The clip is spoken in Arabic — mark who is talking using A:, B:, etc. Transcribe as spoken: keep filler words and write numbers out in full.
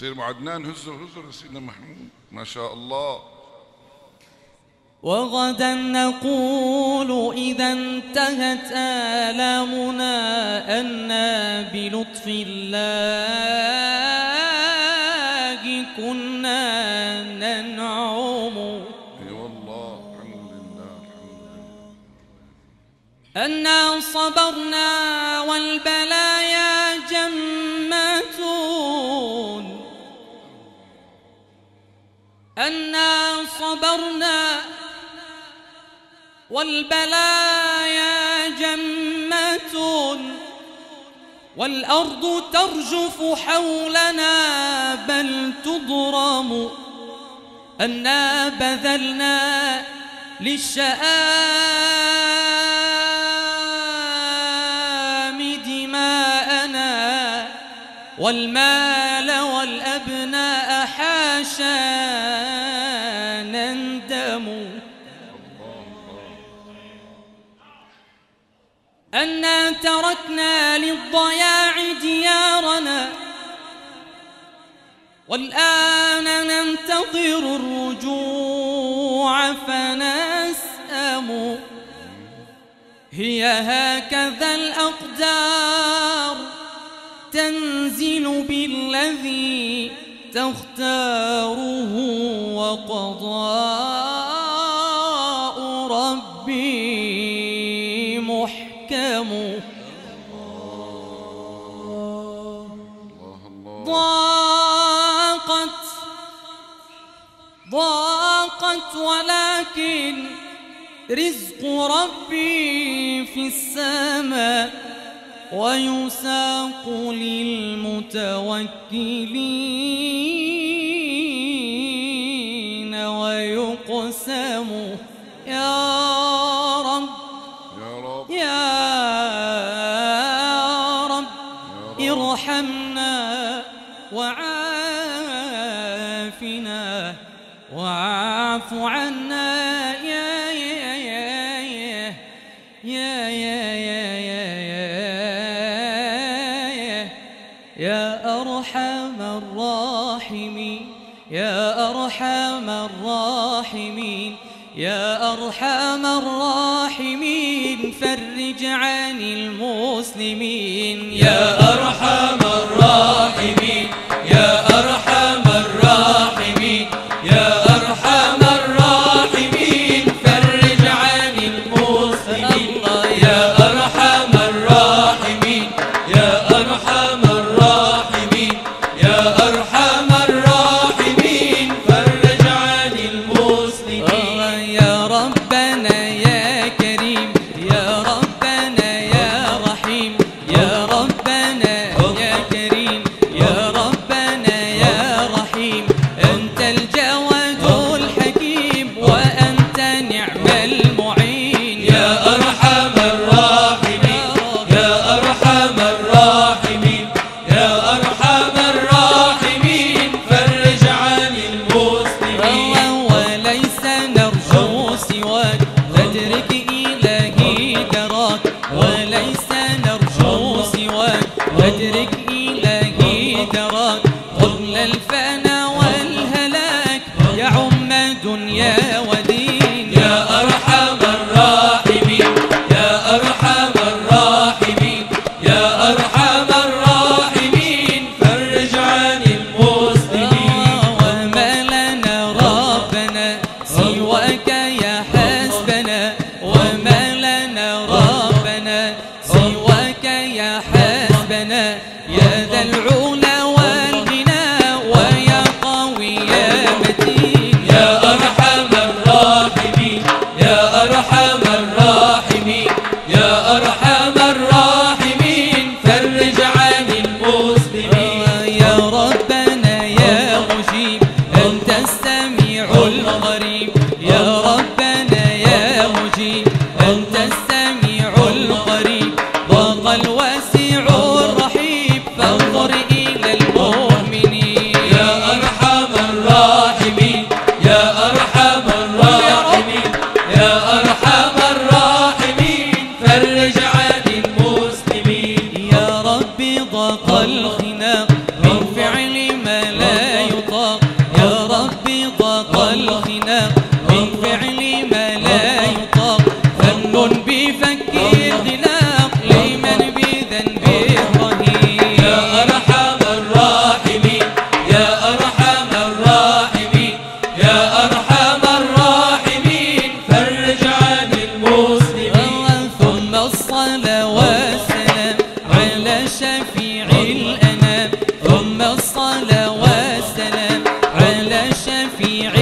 A: سير ابو عدنان هزر هزر يا سيدنا محمود ما شاء الله.
B: وغدا نقول إذا انتهت آلامنا أنا بلطف الله كنا ننعم.
A: اي والله الحمد لله الحمد
B: لله. أنا صبرنا والبلايا جمات، أنا صبرنا والبلايا جمات، والأرض ترجف حولنا بل تضرم. أنا بذلنا للشآم دماءنا والمال والأبناء حاشا نندم. أنا تركنا للضياع ديارنا والآن ننتظر الرجوع فنسأم. هي هكذا الأقدار تنزل بالذي تختاره، وقضاء ربي محكم. ضاقت ضاقت ولكن رزق ربي في السماء، ويساق للمتوكلين ويقسم. يا رب
A: يا رب
B: يا رب ارحمنا وعافنا واعف عنا يا يا يا يا يا يا أرحم الراحمين يا أرحم الراحمين يا أرحم الراحمين فرج عن المسلمين.
C: يا أرحم الراحمين يا أرحم الراحمين يا أرحم الراحمين فرج عن المسلمين. يا أرحم الراحمين يا أرحم الراحمين يا أرحم الراحمين فرج عن المسلمين.
B: يا ربنا يا كريم يا ربنا يا رحيم يا ربنا يا كريم يا ربنا يا رحيم. أنت الجواد الحكيم وأنت نعم المعين.
C: يا أرحم الراحمين يا أرحم الراحمين يا أرحم الراحمين فرج عن المسلمين.
B: وليس نرجو سواك فادرك إلهي دراك، وليس نرجو سواك فادرك إلهي دراك. قبل الفنا والهلاك يعم دنيا ودين.
C: يا أرحم الراحمين يا أرحم الراحمين يا أرحم الراحمين فرج عن المسلمين.
B: وما لنا ربنا سواك يا حسبنا، وما لنا ربنا سواك يا حسبنا. يا ذا العلا والغنى ويا قوي يا متين.
C: يا أرحم الراحمين يا أرحم الراحمين يا أرحم الراحمين فرج عن المسلمين.
B: يا ربنا يا مجيب أنت السميع القريب. يا ربنا يا مجيب أنت السميع القريب. ضاق الواسع الرحيب فانظر إلى المؤمنين.
C: يا أرحم الراحمين يا أرحم الراحمين يا أرحم الراحمين فرج عن المسلمين.
B: يا ربي ضاق الخناق من فعل ما لا ربي ضاق الخناق من فعل ما لا يطاق فن بفك الغلاق لمن بذنبه رهين
C: يا أرحم الراحمين يا أرحم الراحمين يا أرحم الراحمين فرج عن المسلمين
B: ثم الصلاة والسلام على شفيع الأنام ثم الصلاة والسلام على شفيع